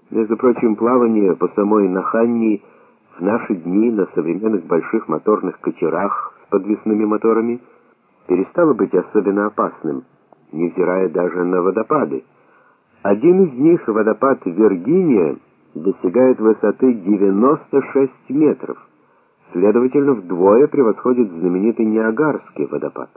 Между прочим, плавание по самой Наханни в наши дни на современных больших моторных катерах с подвесными моторами перестало быть особенно опасным, невзирая даже на водопады. Один из них, водопад Виргиния, достигает высоты 96 метров, следовательно, вдвое превосходит знаменитый Ниагарский водопад.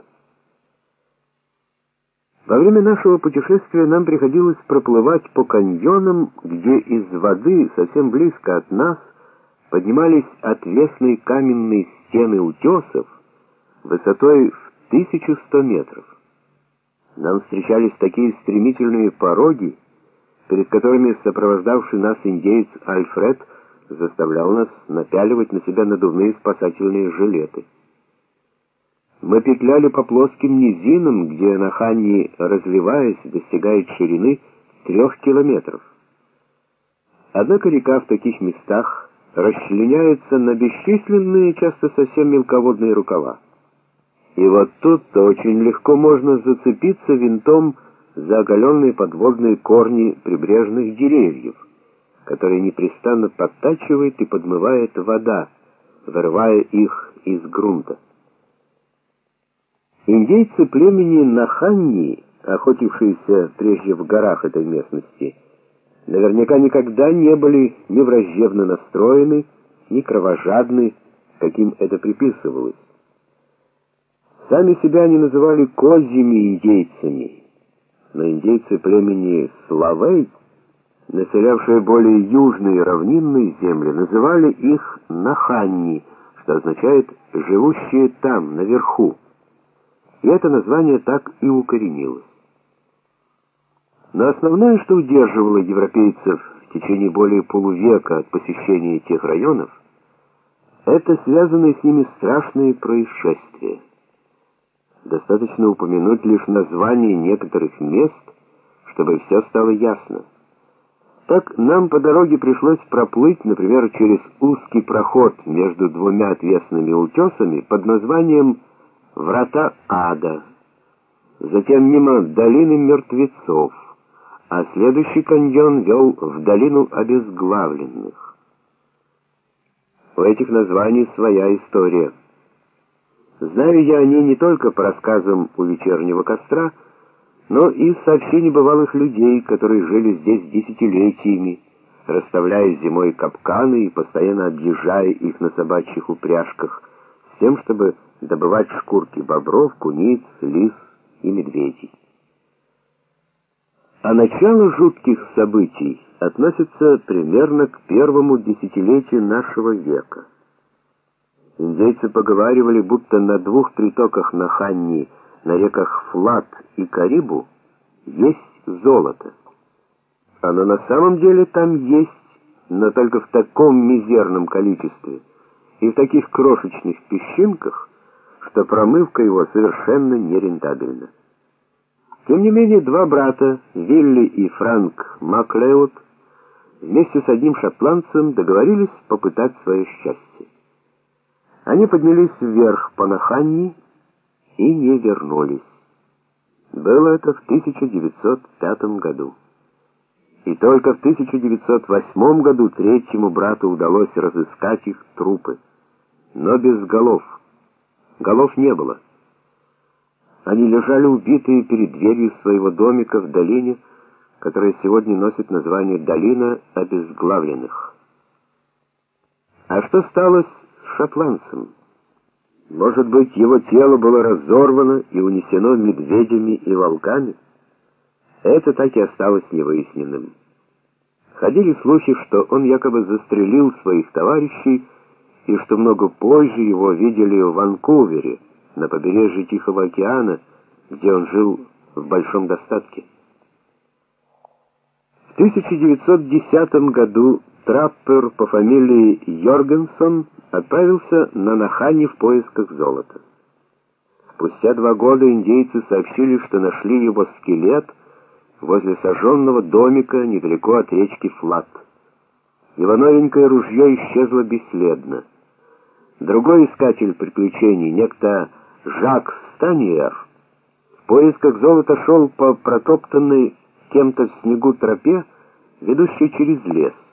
Во время нашего путешествия нам приходилось проплывать по каньонам, где из воды совсем близко от нас поднимались отвесные каменные стены утесов высотой в 1100 метров. Нам встречались такие стремительные пороги, перед которыми сопровождавший нас индеец Альфред заставлял нас напяливать на себя надувные спасательные жилеты. Мы петляли по плоским низинам, где Наханни, разливаясь, достигает ширины 3 километров. Однако река в таких местах расчленяется на бесчисленные, часто совсем мелководные рукава. И вот тут-то очень легко можно зацепиться винтом за оголенные подводные корни прибрежных деревьев, которые непрестанно подтачивает и подмывает вода, вырывая их из грунта. Индейцы племени Наханни, охотившиеся прежде в горах этой местности, наверняка никогда не были ни враждебно настроены, ни кровожадны, каким это приписывалось. Сами себя они называли козьими индейцами, но индейцы племени Славей, населявшие более южные равнинные земли, называли их Наханни, что означает «живущие там, наверху». И это название так и укоренилось. Но основное, что удерживало европейцев в течение более полувека от посещения тех районов, это связанные с ними страшные происшествия. Достаточно упомянуть лишь название некоторых мест, чтобы все стало ясно. Так нам по дороге пришлось проплыть, например, через узкий проход между двумя отвесными утесами под названием Врата Ада, затем мимо долины мертвецов, а следующий каньон вел в долину обезглавленных. У этих названий своя история. Знаю я о ней не только по рассказам у вечернего костра, но и из сообщений бывалых людей, которые жили здесь десятилетиями, расставляя зимой капканы и постоянно объезжая их на собачьих упряжках, с тем, чтобы добывать шкурки бобров, куниц, лис и медведей. А начало жутких событий относится примерно к первому десятилетию нашего века. Индейцы поговаривали, будто на 2 притоках Наханни, на реках Флат и Карибу, есть золото. Оно на самом деле там есть, но только в таком мизерном количестве и в таких крошечных песчинках, что промывка его совершенно нерентабельна. Тем не менее, 2 брата, Вилли и Франк Маклеод, вместе с одним шотландцем договорились попытать свое счастье. Они поднялись вверх по Наханни и не вернулись. Было это в 1905 году. И только в 1908 году 3-му брату удалось разыскать их трупы, но без голов. Голов не было. Они лежали убитые перед дверью своего домика в долине, которая сегодня носит название «Долина обезглавленных». А что стало с шотландцем? Может быть, его тело было разорвано и унесено медведями и волками? Это так и осталось невыясненным. Ходили слухи, что он якобы застрелил своих товарищей, и что много позже его видели в Ванкувере, на побережье Тихого океана, где он жил в большом достатке. В 1910 году траппер по фамилии Йоргенсон отправился на Наханни в поисках золота. Спустя 2 года индейцы сообщили, что нашли его скелет возле сожженного домика недалеко от речки Флат. Его новенькое ружье исчезло бесследно. Другой искатель приключений, некто Жак Станиер, в поисках золота шел по протоптанной кем-то в снегу тропе ведущей через лес.